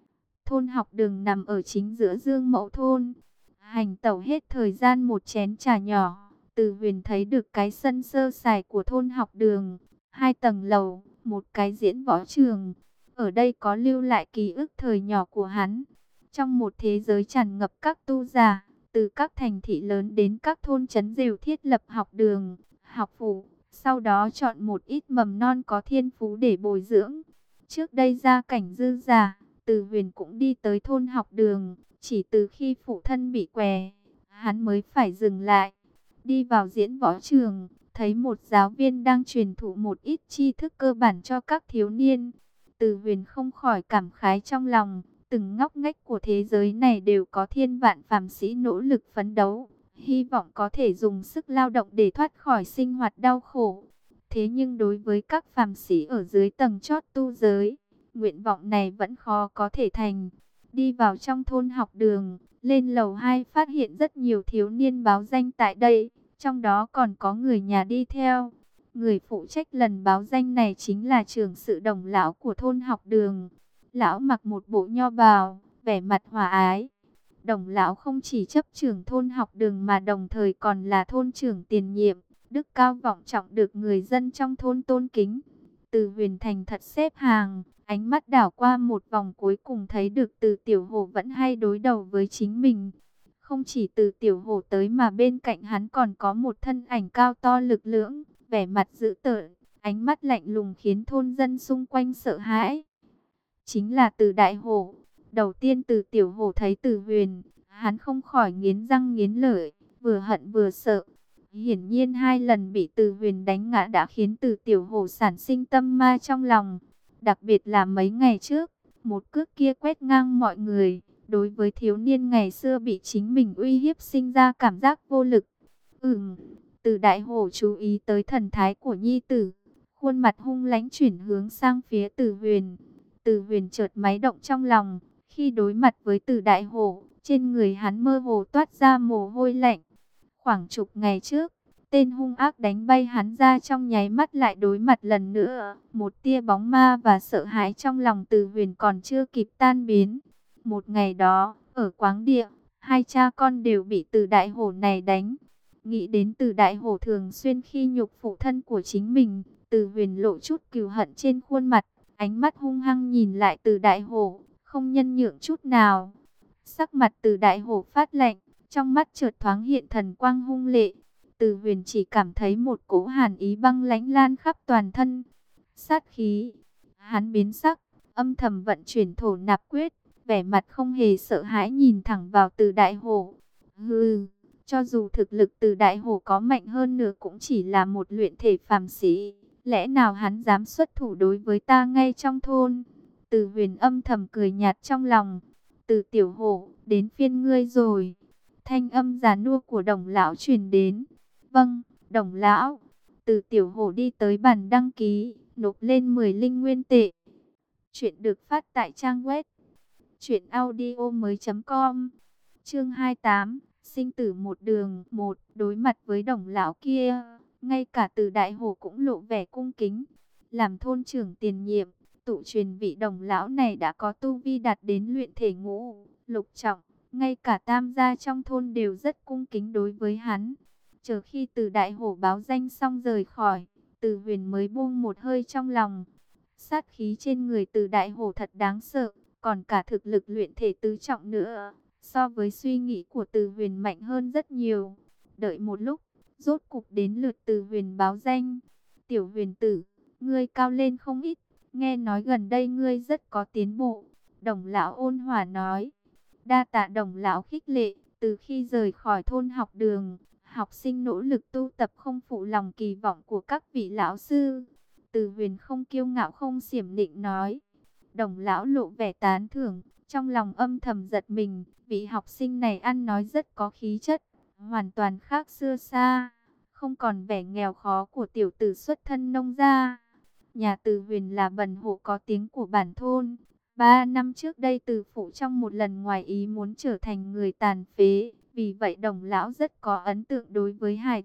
Thôn học đường nằm ở chính giữa Dương Mẫu thôn. Hành tẩu hết thời gian một chén trà nhỏ, Từ Huyền thấy được cái sân sơ sài của thôn học đường, hai tầng lầu, một cái diễn võ trường. Ở đây có lưu lại ký ức thời nhỏ của hắn. Trong một thế giới tràn ngập các tu giả, từ các thành thị lớn đến các thôn trấn đều thiết lập học đường, học phủ, sau đó chọn một ít mầm non có thiên phú để bồi dưỡng. Trước đây gia cảnh dư giả, Từ Huyền cũng đi tới thôn học đường, chỉ từ khi phụ thân bị què, hắn mới phải dừng lại. Đi vào diễn võ trường, thấy một giáo viên đang truyền thụ một ít tri thức cơ bản cho các thiếu niên. Từ Huyền không khỏi cảm khái trong lòng, từng ngóc ngách của thế giới này đều có thiên vạn phàm sĩ nỗ lực phấn đấu, hy vọng có thể dùng sức lao động để thoát khỏi sinh hoạt đau khổ. Thế nhưng đối với các phàm sĩ ở dưới tầng chót tu giới, nguyện vọng này vẫn khó có thể thành. Đi vào trong thôn học đường, lên lầu hai phát hiện rất nhiều thiếu niên báo danh tại đây, trong đó còn có người nhà đi theo. Người phụ trách lần báo danh này chính là trưởng sự Đồng lão của thôn học đường. Lão mặc một bộ nho bào, vẻ mặt hòa ái. Đồng lão không chỉ chấp trưởng thôn học đường mà đồng thời còn là thôn trưởng tiền nhiệm, đức cao vọng trọng được người dân trong thôn tôn kính. Từ Huyền thành thật xếp hàng, ánh mắt đảo qua một vòng cuối cùng thấy được Từ Tiểu Hổ vẫn hay đối đầu với chính mình. Không chỉ Từ Tiểu Hổ tới mà bên cạnh hắn còn có một thân ảnh cao to lực lưỡng, vẻ mặt dữ tợn, ánh mắt lạnh lùng khiến thôn dân xung quanh sợ hãi. Chính là Từ Đại Hổ. Đầu tiên Từ Tiểu Hổ thấy Từ Huyền, hắn không khỏi nghiến răng nghiến lợi, vừa hận vừa sợ. Hiển nhiên hai lần bị Từ Huyền đánh ngã đã khiến Từ Tiểu Hổ sản sinh tâm ma trong lòng. Đặc biệt là mấy ngày trước, một cước kia quét ngang mọi người, đối với thiếu niên ngày xưa bị chính mình uy hiếp sinh ra cảm giác vô lực. Ừm, Từ Đại Hổ chú ý tới thần thái của nhi tử, khuôn mặt hung lãnh chuyển hướng sang phía Từ Huyền. Từ Huyền chợt máy động trong lòng, khi đối mặt với Từ Đại Hổ, trên người hắn mơ hồ toát ra mồ hôi lạnh. Khoảng chục ngày trước, tên hung ác đánh bay hắn ra trong nháy mắt lại đối mặt lần nữa. Một tia bóng ma và sợ hãi trong lòng Từ Huyền còn chưa kịp tan biến. Một ngày đó, ở Quáng Địa, hai cha con đều bị Từ Đại Hổ này đánh. Nghĩ đến Từ Đại Hổ thường xuyên khi nhục phụ thân của chính mình, Từ Huyền lộ chút cừu hận trên khuôn mặt, ánh mắt hung hăng nhìn lại Từ Đại Hổ, không nhân nhượng chút nào. Sắc mặt Từ Đại Hổ phát lạnh, trong mắt chợt thoáng hiện thần quang hung lệ. Từ Huyền chỉ cảm thấy một cỗ hàn ý băng lãnh lan khắp toàn thân. Sát khí. Hắn biến sắc, âm thầm vận chuyển thổ nạp quyết, vẻ mặt không hề sợ hãi nhìn thẳng vào Từ Đại Hổ. Hừ, cho dù thực lực Từ Đại Hổ có mạnh hơn nữa cũng chỉ là một luyện thể phàm sĩ. Lẽ nào hắn dám xuất thủ đối với ta ngay trong thôn? Từ Huyền âm thầm cười nhạt trong lòng. Từ Tiểu Hổ, đến phiên ngươi rồi. Thanh âm già nua của Đồng lão truyền đến. Vâng, Đồng lão. Từ Tiểu Hổ đi tới bàn đăng ký, nộp lên mười linh nguyên tệ. Chuyện được phát tại trang web truyện audio mới chấm com. Chương hai mươi tám, sinh tử một đường. Một, đối mặt với Đồng lão kia, ngay cả Từ Đại Hổ cũng lộ vẻ cung kính. Làm thôn trưởng tiền nhiệm, tụ truyền vị Đồng lão này đã có tu vi đạt đến luyện thể ngũ lục trọng, ngay cả tam gia trong thôn đều rất cung kính đối với hắn. Chờ khi Từ Đại Hổ báo danh xong rời khỏi, Từ Huyền mới buông một hơi trong lòng. Sát khí trên người Từ Đại Hổ thật đáng sợ, còn cả thực lực luyện thể tứ trọng nữa, so với suy nghĩ của Từ Huyền mạnh hơn rất nhiều. Đợi một lúc, rốt cục đến lượt Từ Huyền báo danh. Tiểu Huyền tử, ngươi cao lên không ít, nghe nói gần đây ngươi rất có tiến bộ. Đồng lão ôn hòa nói. Đa tạ Đồng lão khích lệ. Từ khi rời khỏi thôn học đường, học sinh nỗ lực tu tập không phụ lòng kỳ vọng của các vị lão sư. Từ Huyền không kiêu ngạo không xiểm nịnh nói. Đồng lão lộ vẻ tán thưởng, trong lòng âm thầm giật mình. Vị học sinh này ăn nói rất có khí chất, hoàn toàn khác xưa xa. không còn vẻ nghèo khó của tiểu tử xuất thân nông gia. Nhà Từ Huyền là bần hộ có tiếng của bản thôn. Ba năm trước đây Từ phụ trong một lần ngoài ý muốn trở thành người tàn phế. Vì vậy Đồng lão rất có ấn tượng đối với hải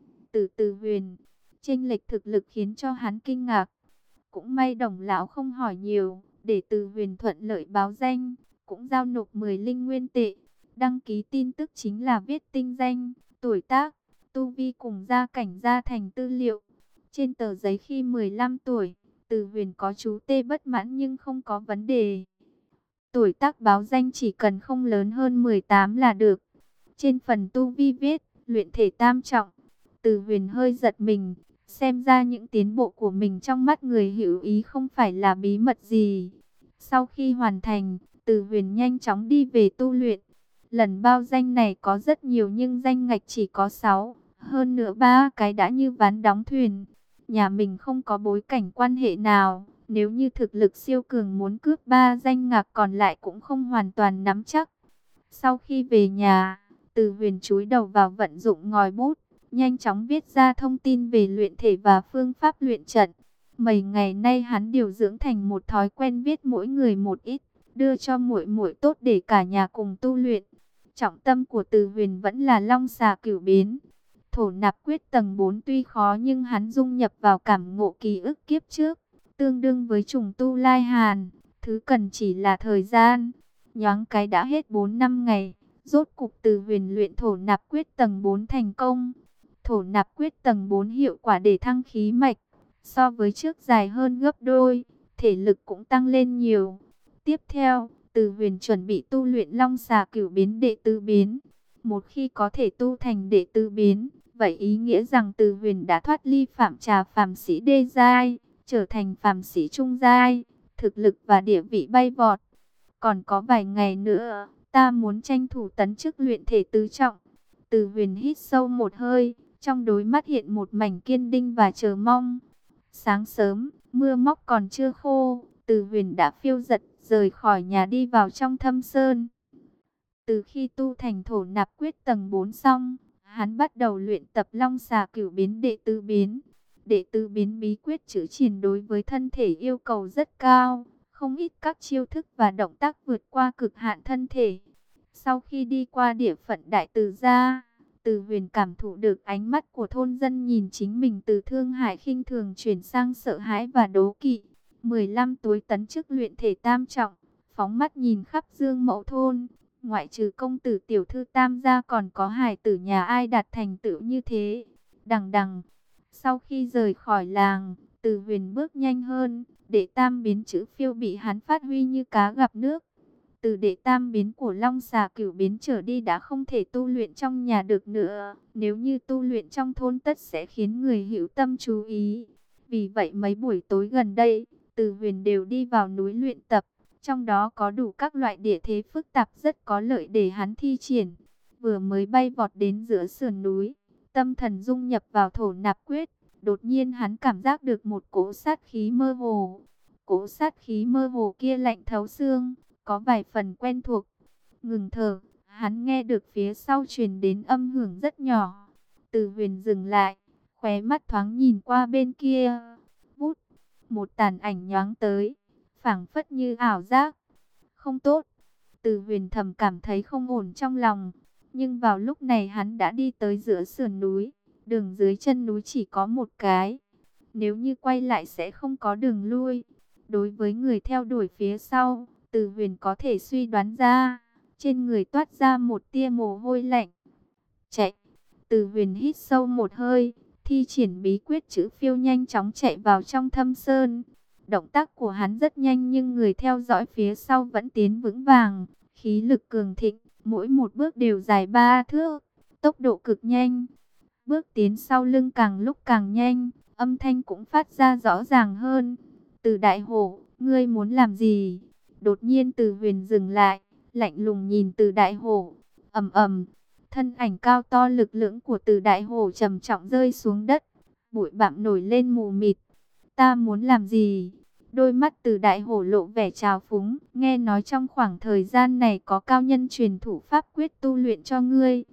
tử Từ Huyền. Chênh lệch thực lực khiến cho hắn kinh ngạc. Cũng may Đồng lão không hỏi nhiều, để Từ Huyền thuận lợi báo danh, cũng giao nộp mười linh nguyên tệ. Đăng ký tin tức chính là viết tinh danh, tuổi tác, tu vi cùng gia cảnh gia thành tư liệu. Trên tờ giấy khi mười lăm tuổi, Từ Huyền có chú tê bất mãn nhưng không có vấn đề. Tuổi tác báo danh chỉ cần không lớn hơn mười tám là được. Trên phần tu vi viết, luyện thể tam trọng. Từ Huyền hơi giật mình, xem ra những tiến bộ của mình trong mắt người hữu ý không phải là bí mật gì. Sau khi hoàn thành, Từ Huyền nhanh chóng đi về tu luyện. Lần bao danh này có rất nhiều nhưng danh ngạch chỉ có sáu, hơn nữa ba cái đã như ván đóng thuyền. Nhà mình không có bối cảnh quan hệ nào, nếu như thực lực siêu cường muốn cướp ba danh ngạch còn lại cũng không hoàn toàn nắm chắc. Sau khi về nhà, Từ Huyền chúi đầu vào vận dụng ngòi bút, nhanh chóng viết ra thông tin về luyện thể và phương pháp luyện trận. Mấy ngày nay hắn điều dưỡng thành một thói quen viết mỗi người một ít, đưa cho muội muội tốt để cả nhà cùng tu luyện. Trọng tâm của Từ Huyền vẫn là Long Xà Cửu Biến. Thổ nạp quyết tầng bốn tuy khó nhưng hắn dung nhập vào cảm ngộ ký ức kiếp trước, tương đương với trùng tu lai hàn, thứ cần chỉ là thời gian. Nhoáng cái đã hết bốn năm ngày, rốt cục Từ Huyền luyện thổ nạp quyết tầng bốn thành công. Thổ nạp quyết tầng bốn hiệu quả để thăng khí mạch, so với trước dài hơn gấp đôi, thể lực cũng tăng lên nhiều. Tiếp theo, Từ Huyền chuẩn bị tu luyện Long Xà Cửu Biến đệ tứ biến. Một khi có thể tu thành đệ tứ biến, vậy ý nghĩa rằng Từ Huyền đã thoát ly phạm trà phàm sĩ đê giai, trở thành phàm sĩ trung giai, thực lực và địa vị bay vọt. Còn có vài ngày nữa, ta muốn tranh thủ tấn chức luyện thể tứ trọng. Từ Huyền hít sâu một hơi, trong đôi mắt hiện một mảnh kiên định và chờ mong. Sáng sớm, mưa móc còn chưa khô, Từ Huyền đã phiêu dật rời khỏi nhà đi vào trong thâm sơn. Từ khi tu thành thổ nạp quyết tầng bốn xong, hắn bắt đầu luyện tập Long Xà Cửu Biến đệ tứ biến. Đệ tứ biến bí quyết chữ triển đối với thân thể yêu cầu rất cao, không ít các chiêu thức và động tác vượt qua cực hạn thân thể. Sau khi đi qua địa phận Đại Từ gia, Từ Huyền cảm thụ được ánh mắt của thôn dân nhìn chính mình từ thương hại khinh thường chuyển sang sợ hãi và đố kỵ. mười lăm tuổi tấn chức luyện thể tam trọng, phóng mắt nhìn khắp Dương Mẫu thôn, ngoại trừ công tử tiểu thư Tam gia còn có hài tử nhà ai đạt thành tựu như thế. Đằng đằng, sau khi rời khỏi làng, Từ Huyền bước nhanh hơn, đệ tam biến chữ phiêu bị hắn phát huy như cá gặp nước. Từ đệ tam biến của Long Xà Cửu Biến trở đi đã không thể tu luyện trong nhà được nữa. Nếu như tu luyện trong thôn tất sẽ khiến người hữu tâm chú ý. Vì vậy mấy buổi tối gần đây, Từ Huyền đều đi vào núi luyện tập. Trong đó có đủ các loại địa thế phức tạp rất có lợi để hắn thi triển. Vừa mới bay vọt đến giữa sườn núi, tâm thần dung nhập vào thổ nạp quyết. Đột nhiên hắn cảm giác được một cỗ sát khí mơ hồ. Cỗ sát khí mơ hồ kia lạnh thấu xương, có vài phần quen thuộc. Ngừng thở, hắn nghe được phía sau truyền đến âm hưởng rất nhỏ. Từ Huyền dừng lại, khóe mắt thoáng nhìn qua bên kia. Vút, một tàn ảnh nhoáng tới, phảng phất như ảo giác. Không tốt, Từ Huyền thầm cảm thấy không ổn trong lòng. Nhưng vào lúc này hắn đã đi tới giữa sườn núi, đường dưới chân núi chỉ có một cái. Nếu như quay lại sẽ không có đường lui. Đối với người theo đuổi phía sau, Từ Huyền có thể suy đoán ra, trên người toát ra một tia mồ hôi lạnh. Chạy, Từ Huyền hít sâu một hơi, thi triển bí quyết chữ phiêu nhanh chóng chạy vào trong thâm sơn. Động tác của hắn rất nhanh nhưng người theo dõi phía sau vẫn tiến vững vàng, khí lực cường thịnh, mỗi một bước đều dài ba thước, tốc độ cực nhanh. Bước tiến sau lưng càng lúc càng nhanh, âm thanh cũng phát ra rõ ràng hơn. Từ Đại Hổ, ngươi muốn làm gì? Đột nhiên Từ Huyền dừng lại, lạnh lùng nhìn Từ Đại Hổ. Ầm ầm, thân ảnh cao to lực lưỡng của Từ Đại Hổ trầm trọng rơi xuống đất, bụi bặm nổi lên mù mịt. Ta muốn làm gì? Đôi mắt Từ Đại Hổ lộ vẻ trào phúng, nghe nói trong khoảng thời gian này có cao nhân truyền thủ pháp quyết tu luyện cho ngươi.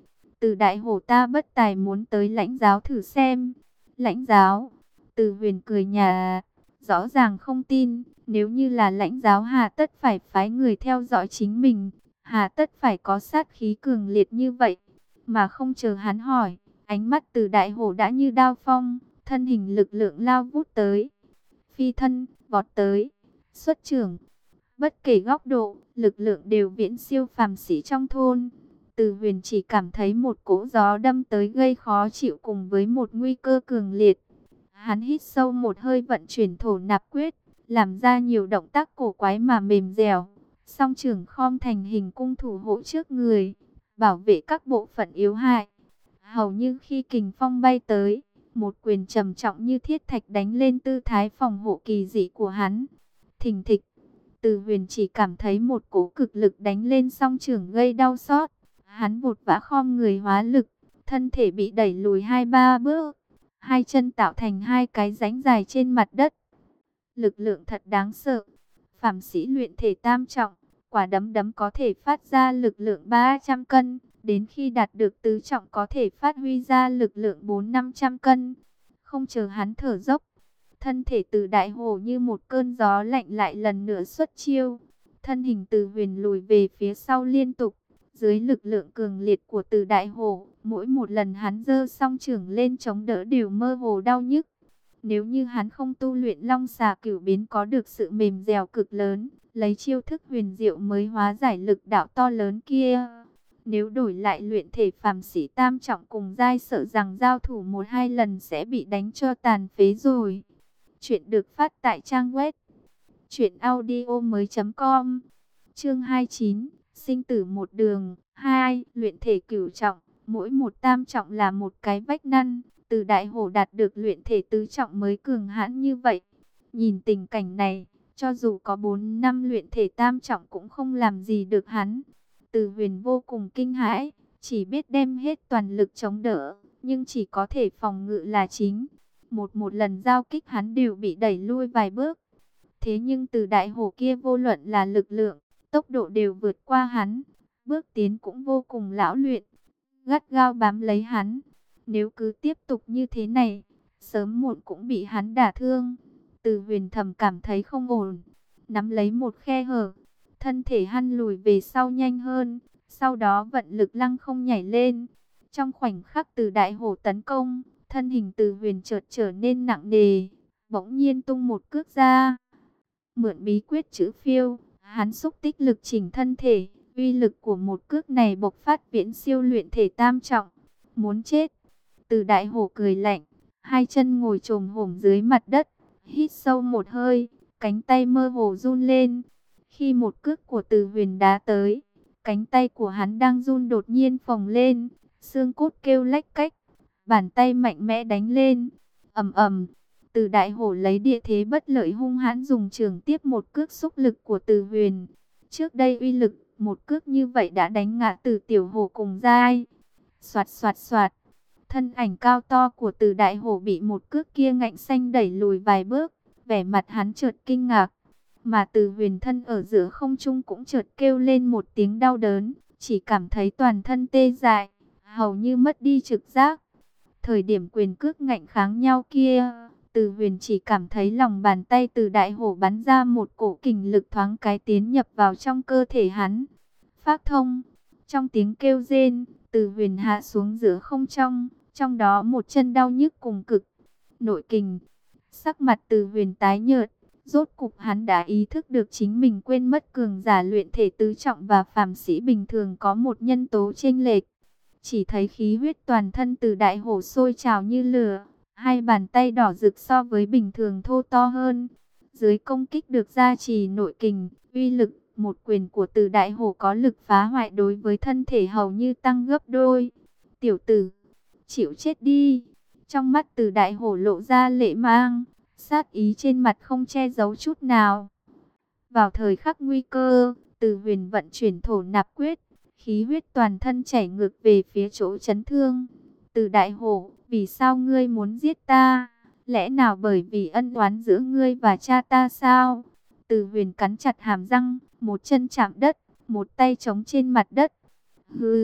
Từ đại hổ ta bất tài muốn tới lãnh giáo thử xem. Lãnh giáo? Từ huyền cười nhà, rõ ràng không tin, nếu như là lãnh giáo hà tất phải phái người theo dõi chính mình, hà tất phải có sát khí cường liệt như vậy. Mà không chờ hắn hỏi, ánh mắt từ đại hổ đã như đao phong, thân hình lực lượng lao vút tới. Phi thân, vọt tới, xuất trưởng. Bất kể góc độ, lực lượng đều viễn siêu phàm sĩ trong thôn. Từ huyền chỉ cảm thấy một cỗ gió đâm tới gây khó chịu cùng với một nguy cơ cường liệt. Hắn hít sâu một hơi vận chuyển thổ nạp quyết, làm ra nhiều động tác cổ quái mà mềm dẻo. Song trưởng khom thành hình cung thủ hộ trước người, bảo vệ các bộ phận yếu hại. Hầu như khi kình phong bay tới, một quyền trầm trọng như thiết thạch đánh lên tư thái phòng hộ kỳ dị của hắn. Thình thịch, Từ huyền chỉ cảm thấy một cỗ cực lực đánh lên song trưởng gây đau xót. Hắn vụt vã khom người hóa lực, thân thể bị đẩy lùi hai ba bước. Hai chân tạo thành hai cái rãnh dài trên mặt đất. Lực lượng thật đáng sợ. Phàm sĩ luyện thể tam trọng, quả đấm đấm có thể phát ra lực lượng ba trăm cân. Đến khi đạt được tứ trọng có thể phát huy ra lực lượng bốn năm trăm cân. Không chờ hắn thở dốc, thân thể từ đại hổ như một cơn gió lạnh lại lần nữa xuất chiêu. Thân hình từ huyền lùi về phía sau liên tục. Dưới lực lượng cường liệt của từ đại hổ, mỗi một lần hắn giơ song trưởng lên chống đỡ đều mơ hồ đau nhức. Nếu như hắn không tu luyện long xà cửu biến có được sự mềm dẻo cực lớn, lấy chiêu thức huyền diệu mới hóa giải lực đạo to lớn kia. Nếu đổi lại luyện thể phàm sĩ tam trọng cùng giai, sợ rằng giao thủ một hai lần sẽ bị đánh cho tàn phế rồi. Chuyện được phát tại trang web truyện audio mới chấm com. Chương hai mươi chín, sinh tử một đường. Hai, luyện thể cửu trọng, mỗi một tam trọng là một cái vách năn. Từ đại hổ đạt được luyện thể tứ trọng mới cường hãn như vậy. Nhìn tình cảnh này, cho dù có bốn năm luyện thể tam trọng cũng không làm gì được hắn. Từ huyền vô cùng kinh hãi, chỉ biết đem hết toàn lực chống đỡ, nhưng chỉ có thể phòng ngự là chính. Một một lần giao kích hắn đều bị đẩy lui vài bước. Thế nhưng từ đại hổ kia vô luận là lực lượng, tốc độ đều vượt qua hắn. Bước tiến cũng vô cùng lão luyện, gắt gao bám lấy hắn. Nếu cứ tiếp tục như thế này, sớm muộn cũng bị hắn đả thương. Từ huyền thầm cảm thấy không ổn, nắm lấy một khe hở, thân thể hắn lùi về sau nhanh hơn, sau đó vận lực lăng không nhảy lên. Trong khoảnh khắc từ đại hổ tấn công, thân hình từ huyền chợt trở nên nặng nề, bỗng nhiên tung một cước ra. Mượn bí quyết chữ phiêu, hắn xúc tích lực chỉnh thân thể, uy lực của một cước này bộc phát viễn siêu luyện thể tam trọng. Muốn chết. Từ đại hổ cười lạnh, hai chân ngồi chồm hổm dưới mặt đất, hít sâu một hơi, cánh tay mơ hồ run lên. Khi một cước của từ huyền đá tới, cánh tay của hắn đang run đột nhiên phồng lên, xương cốt kêu lách cách, bàn tay mạnh mẽ đánh lên, ầm ầm. Từ đại hổ lấy địa thế bất lợi hung hãn dùng trường tiếp một cước xúc lực của từ huyền. Trước đây uy lực một cước như vậy đã đánh ngã từ tiểu hổ cùng giai. Soạt soạt soạt, thân ảnh cao to của từ đại hổ bị một cước kia ngạnh xanh đẩy lùi vài bước, vẻ mặt hắn chợt kinh ngạc. Mà từ huyền thân ở giữa không trung cũng chợt kêu lên một tiếng đau đớn, chỉ cảm thấy toàn thân tê dại, hầu như mất đi trực giác. Thời điểm quyền cước ngạnh kháng nhau kia, từ huyền chỉ cảm thấy lòng bàn tay từ đại hổ bắn ra một cổ kình lực thoáng cái tiến nhập vào trong cơ thể hắn. Phác thông, trong tiếng kêu rên, từ huyền hạ xuống giữa không trong, trong đó một chân đau nhức cùng cực. Nội kình, sắc mặt từ huyền tái nhợt, rốt cục hắn đã ý thức được chính mình quên mất cường giả luyện thể tứ trọng và phàm sĩ bình thường có một nhân tố chênh lệch. Chỉ thấy khí huyết toàn thân từ đại hổ sôi trào như lửa, hai bàn tay đỏ rực so với bình thường thô to hơn. Dưới công kích được gia trì nội kình, uy lực một quyền của từ đại hổ có lực phá hoại đối với thân thể hầu như tăng gấp đôi. Tiểu tử, chịu chết đi. Trong mắt từ đại hổ lộ ra lệ mang, sát ý trên mặt không che giấu chút nào. Vào thời khắc nguy cơ, từ huyền vận chuyển thổ nạp quyết, khí huyết toàn thân chảy ngược về phía chỗ chấn thương. Từ đại hổ, vì sao ngươi muốn giết ta? Lẽ nào bởi vì ân oán giữa ngươi và cha ta sao? Từ huyền cắn chặt hàm răng, một chân chạm đất, một tay chống trên mặt đất. Hừ,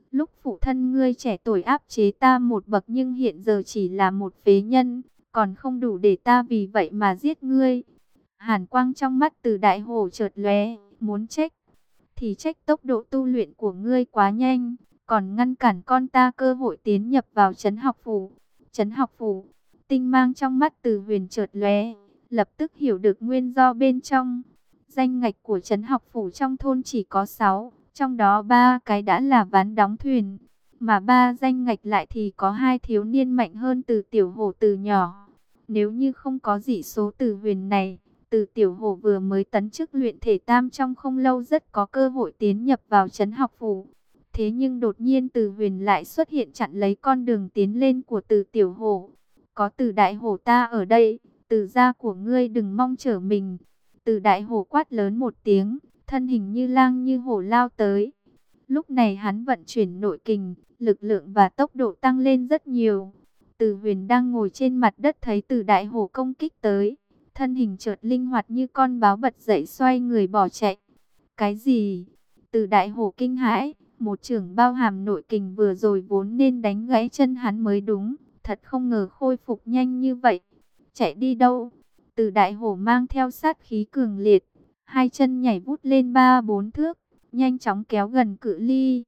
Lúc phụ thân ngươi trẻ tuổi áp chế ta một bậc nhưng hiện giờ chỉ là một phế nhân, còn không đủ để ta vì vậy mà giết ngươi. Hàn quang trong mắt Từ Đại Hổ chợt lóe, muốn trách thì trách tốc độ tu luyện của ngươi quá nhanh, còn ngăn cản con ta cơ hội tiến nhập vào trấn học phủ. Trấn học phủ, tinh mang trong mắt Từ Huyền chợt lóe, lập tức hiểu được nguyên do bên trong. Danh ngạch của trấn học phủ trong thôn chỉ có sáu, trong đó ba cái đã là ván đóng thuyền, mà ba danh ngạch lại thì có hai thiếu niên mạnh hơn Từ Tiểu Hổ từ nhỏ. Nếu như không có dị số Từ Huyền này, Từ Tiểu Hổ vừa mới tấn chức luyện thể tam trong không lâu rất có cơ hội tiến nhập vào trấn học phủ. Thế nhưng đột nhiên Từ Huyền lại xuất hiện chặn lấy con đường tiến lên của Từ Tiểu Hổ. Có Từ Đại Hổ ta ở đây, Từ gia của ngươi đừng mong trở mình. Từ Đại Hổ quát lớn một tiếng, thân hình như lang như hổ lao tới. Lúc này hắn vận chuyển nội kình, lực lượng và tốc độ tăng lên rất nhiều. Từ Huyền đang ngồi trên mặt đất thấy Từ Đại Hổ công kích tới, thân hình chợt linh hoạt như con báo bật dậy xoay người bỏ chạy. Cái gì? Từ Đại Hổ kinh hãi, một chưởng bao hàm nội kình vừa rồi vốn nên đánh gãy chân hắn mới đúng, thật không ngờ khôi phục nhanh như vậy. Chạy đi đâu? Từ Đại Hổ mang theo sát khí cường liệt, hai chân nhảy vút lên ba bốn thước, nhanh chóng kéo gần cự ly.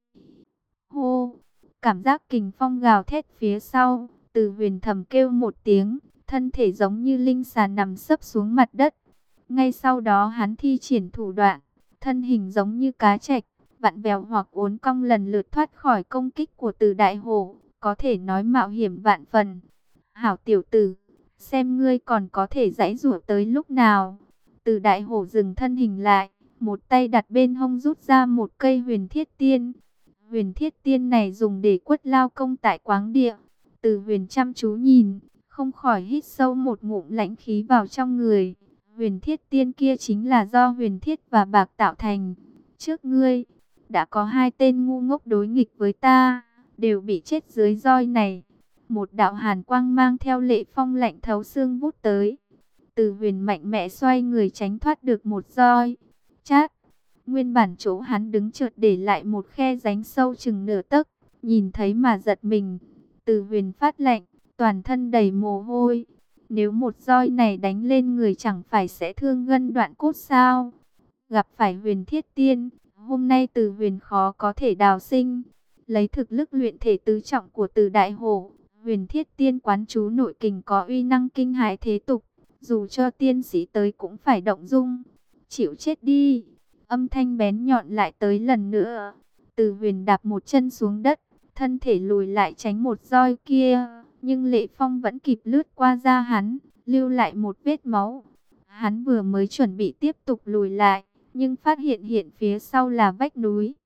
Hô! Cảm giác kình phong gào thét phía sau, Từ Huyền thầm kêu một tiếng, thân thể giống như linh xà nằm sấp xuống mặt đất. Ngay sau đó hắn thi triển thủ đoạn, thân hình giống như cá trạch, vặn vẹo hoặc uốn cong lần lượt thoát khỏi công kích của Từ Đại Hổ, có thể nói mạo hiểm vạn phần. Hảo tiểu tử, xem ngươi còn có thể giãy giụa tới lúc nào. Từ Đại Hổ dừng thân hình lại, một tay đặt bên hông rút ra một cây huyền thiết tiên. Huyền thiết tiên này dùng để quất lao công tại Quáng Địa. Từ Huyền chăm chú nhìn, không khỏi hít sâu một ngụm lãnh khí vào trong người. Huyền thiết tiên kia chính là do huyền thiết và bạc tạo thành. Trước ngươi, đã có hai tên ngu ngốc đối nghịch với ta, đều bị chết dưới roi này. Một đạo hàn quang mang theo lệ phong lạnh thấu xương vút tới. Từ Huyền mạnh mẽ xoay người tránh thoát được một roi. Chát! Nguyên bản chỗ hắn đứng chợt để lại một khe rãnh sâu chừng nửa tấc, nhìn thấy mà giật mình. Từ Huyền phát lạnh, toàn thân đầy mồ hôi. Nếu một roi này đánh lên người chẳng phải sẽ thương gân đoạn cốt sao? Gặp phải huyền thiết tiên, hôm nay Từ Huyền khó có thể đào sinh. Lấy thực lực luyện thể tứ trọng của Từ Đại Hổ, huyền thiết tiên quán chú nội kình có uy năng kinh hãi thế tục. Dù cho tiên sĩ tới cũng phải động dung. Chịu chết đi! Âm thanh bén nhọn lại tới lần nữa. Từ Huyền đạp một chân xuống đất, thân thể lùi lại tránh một roi kia. Nhưng Lệ Phong vẫn kịp lướt qua da hắn, lưu lại một vết máu. Hắn vừa mới chuẩn bị tiếp tục lùi lại, nhưng phát hiện hiện phía sau là vách núi.